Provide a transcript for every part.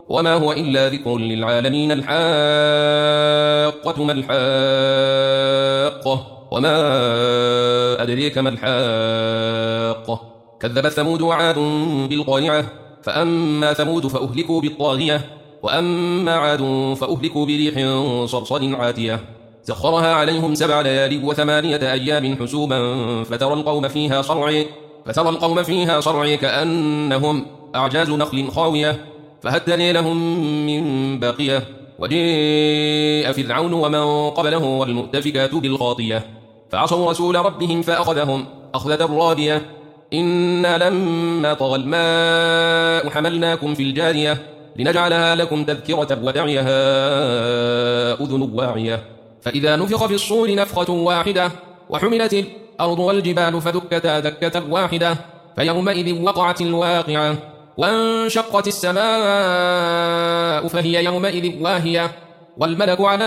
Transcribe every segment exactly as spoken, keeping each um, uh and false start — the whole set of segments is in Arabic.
وما هو إلا ذكر للعالمين. الحاقة ما الحاقة وما أدريك ما الحاقة. كذبت ثمود وعاد بالقارعة فأما ثمود فأهلكوا بالطاغية وأما عاد فأهلكوا بريح صرصر عاتية سخرها عليهم سبع ليال وثمانية أيام حسوبا فترى القوم فيها صرعى فترى القوم فيها صرعى كأنهم أعجاز نخل خاوية فهل ترى لهم من باقية. وجاء فرعون ومن قبله والمؤتفكات بالخاطية فعصوا رسول ربهم فأخذهم أخذة رابية. إنا لما طغى الماء حملناكم في الجارية لنجعلها لكم تذكرة وتعيها أذن واعية. فإذا نفخ في الصور نفخة واحدة وحملت الأرض والجبال فدكتا دكة واحدة فيومئذ وقعت الواقعة وانشقت السماء فهي يومئذ واهية والملك على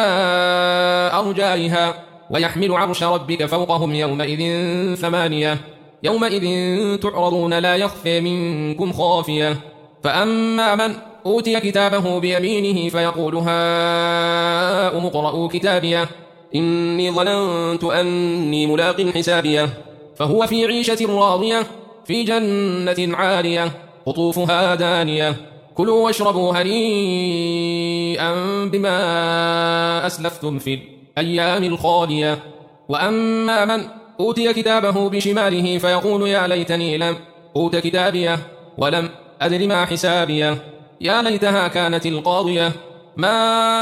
أرجائها ويحمل عرش ربك فوقهم يومئذ ثمانية. يومئذ تعرضون لا يخفى منكم خافية. فأما من أوتي كتابه بيمينه فيقول هاؤم اقرءوا كتابيه إني ظننت أني ملاق حسابيه فهو في عيشة راضية في جنة عالية قطوفها دانية كلوا واشربوا هنيئا بما أسلفتم في الأيام الخالية. وأما من أوتي كتابه بشماله فيقول يا ليتني لم أوت كتابيه ولم أدر ما حسابيه يا ليتها كانت القاضية ما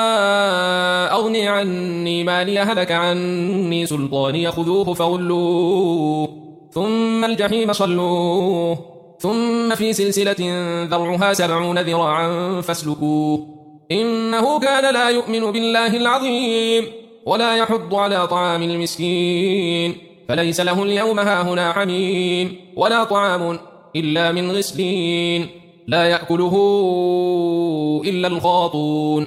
أغني عني مالي هلك عني سلطاني خذوه فغلوه ثم الجحيم صلوه ثم في سلسلة ذرعها سبعون ذراعا فاسلكوه إنه كان لا يؤمن بالله العظيم ولا يحض على طعام المسكين فليس له اليوم هاهنا حميم ولا طعام إلا من غسلين لا يأكله إلا الخاطون.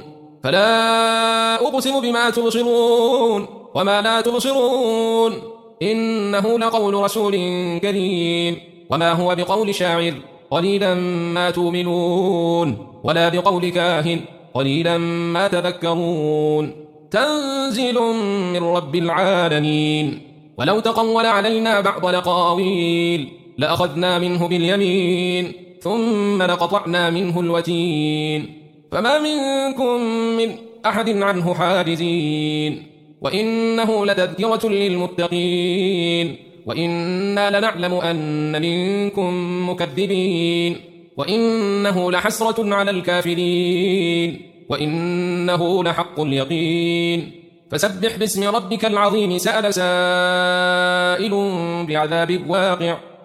فلا أقسم بما تبصرون وما لا تبصرون إنه لقول رسول كريم وما هو بقول شاعر قليلا ما تؤمنون ولا بقول كاهن قليلا ما تذكرون. تنزيل من رب العالمين. ولو تقول علينا بعض الأقاويل لأخذنا منه باليمين ثم لقطعنا منه الوتين فما منكم من أحد عنه حاجزين. وإنه لتذكرة للمتقين وإنا لنعلم أن منكم مكذبين وإنه لحسرة على الكافرين وإنه لحق اليقين. فسبح باسم ربك العظيم. سأل سائل بعذاب واقع